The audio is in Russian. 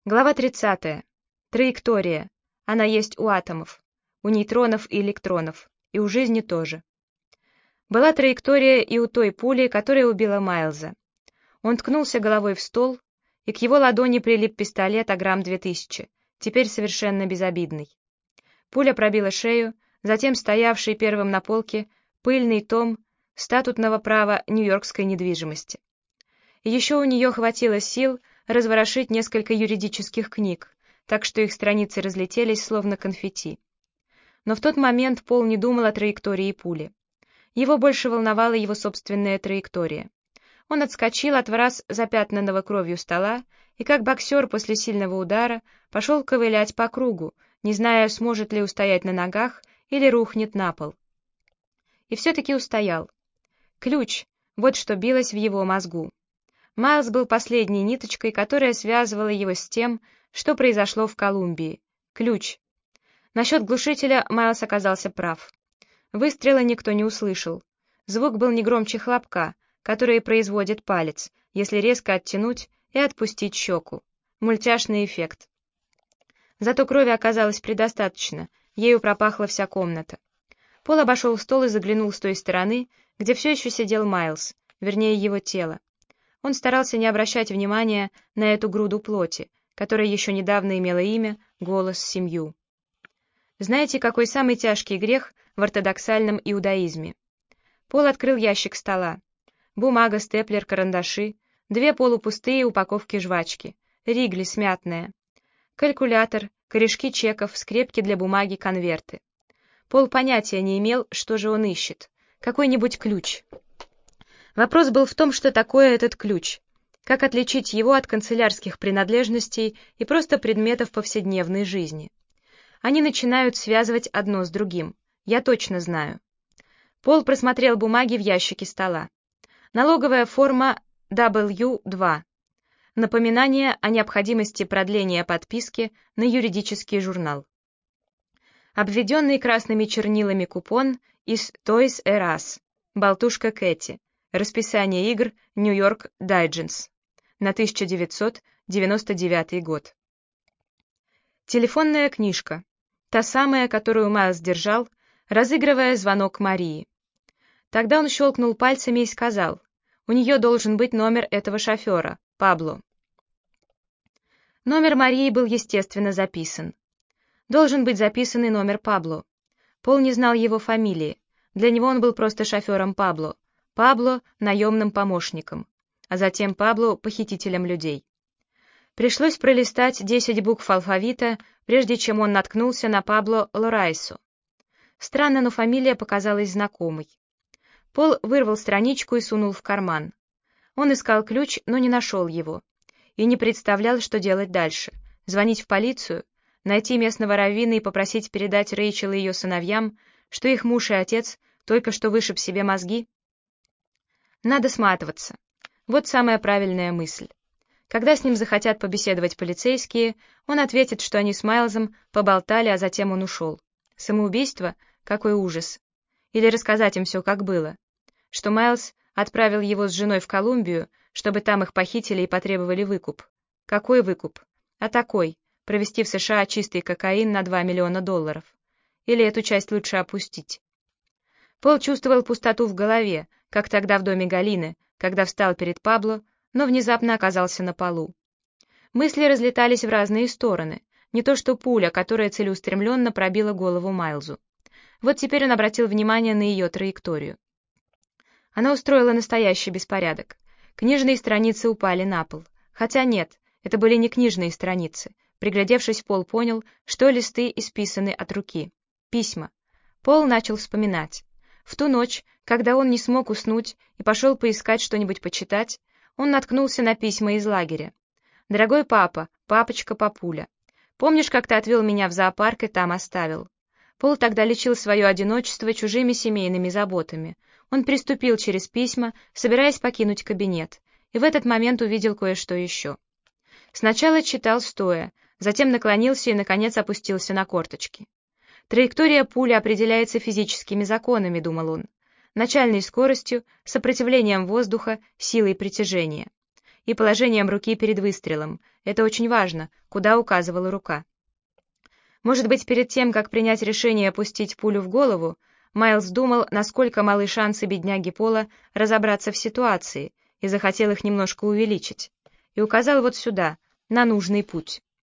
Глава 30. Траектория. Она есть у атомов, у нейтронов и электронов, и у жизни тоже. Была траектория и у той пули, которая убила Майлза. Он ткнулся головой в стол, и к его ладони прилип пистолет Аграм 2000, теперь совершенно безобидный. Пуля пробила шею, затем стоявший первым на полке пыльный том статутного права нью-йоркской недвижимости. И еще у нее хватило сил разворошить несколько юридических книг, так что их страницы разлетелись, словно конфетти. Но в тот момент Пол не думал о траектории пули. Его больше волновала его собственная траектория. Он отскочил от враз запятнанного кровью стола и, как боксер после сильного удара, пошел ковылять по кругу, не зная, сможет ли устоять на ногах или рухнет на пол. И все-таки устоял. Ключ — вот что билось в его мозгу. Майлз был последней ниточкой, которая связывала его с тем, что произошло в Колумбии. Ключ. Насчет глушителя Майлз оказался прав. Выстрела никто не услышал. Звук был не громче хлопка, который производит палец, если резко оттянуть и отпустить щеку. Мультяшный эффект. Зато крови оказалось предостаточно, ею пропахла вся комната. Пол обошел стол и заглянул с той стороны, где все еще сидел Майлз, вернее его тело. Он старался не обращать внимания на эту груду плоти, которая еще недавно имела имя, голос, семью. Знаете, какой самый тяжкий грех в ортодоксальном иудаизме? Пол открыл ящик стола. Бумага, степлер, карандаши, 2 полупустые упаковки жвачки, Ригли смятная, калькулятор, корешки чеков, скрепки для бумаги, конверты. Пол понятия не имел, что же он ищет. Какой-нибудь ключ. Вопрос был в том, что такое этот ключ, как отличить его от канцелярских принадлежностей и просто предметов повседневной жизни. Они начинают связывать одно с другим, я точно знаю. Пол просмотрел бумаги в ящике стола. Налоговая форма W2. Напоминание о необходимости продления подписки на юридический журнал. Обведенный красными чернилами купон из Toys R Us. Болтушка Кэти. Расписание игр Нью-Йорк Дайдженс на 1999 год. Телефонная книжка. Та самая, которую Майлз держал, разыгрывая звонок Марии. Тогда он щелкнул пальцами и сказал, у нее должен быть номер этого шофера, Пабло. Номер Марии был, естественно, записан. Должен быть записан и номер Пабло. Пол не знал его фамилии, для него он был просто шофером Пабло. Пабло — наемным помощником, а затем Пабло — похитителем людей. Пришлось пролистать 10 букв алфавита, прежде чем он наткнулся на Пабло Лорайсо. Странно, но фамилия показалась знакомой. Пол вырвал страничку и сунул в карман. Он искал ключ, но не нашел его. И не представлял, что делать дальше. Звонить в полицию, найти местного раввина и попросить передать Рэйчел и ее сыновьям, что их муж и отец только что вышиб себе мозги. Надо сматываться. Вот самая правильная мысль. Когда с ним захотят побеседовать полицейские, он ответит, что они с Майлзом поболтали, а затем он ушел. Самоубийство? Какой ужас. Или рассказать им все, как было. Что Майлз отправил его с женой в Колумбию, чтобы там их похитили и потребовали выкуп. Какой выкуп? А такой. Провести в США чистый кокаин на $2 миллиона. Или эту часть лучше опустить. Пол чувствовал пустоту в голове, как тогда в доме Галины, когда встал перед Пабло, но внезапно оказался на полу. Мысли разлетались в разные стороны, не то что пуля, которая целеустремленно пробила голову Майлзу. Вот теперь он обратил внимание на ее траекторию. Она устроила настоящий беспорядок. Книжные страницы упали на пол. Хотя нет, это были не книжные страницы. Приглядевшись, Пол понял, что листы исписаны от руки. Письма. Пол начал вспоминать. В ту ночь, когда он не смог уснуть и пошел поискать что-нибудь почитать, он наткнулся на письма из лагеря. «Дорогой папа, папочка, папуля, помнишь, как ты отвел меня в зоопарк и там оставил?» Пол тогда лечил свое одиночество чужими семейными заботами. Он приступил через письма, собираясь покинуть кабинет, и в этот момент увидел кое-что еще. Сначала читал стоя, затем наклонился и, наконец, опустился на корточки. Траектория пули определяется физическими законами, думал он, начальной скоростью, сопротивлением воздуха, силой притяжения и положением руки перед выстрелом, Это очень важно, куда указывала рука. Может быть, перед тем, как принять решение опустить пулю в голову, Майлз думал, насколько малы шансы бедняги Пола разобраться в ситуации, и захотел их немножко увеличить, и указал вот сюда, на нужный путь.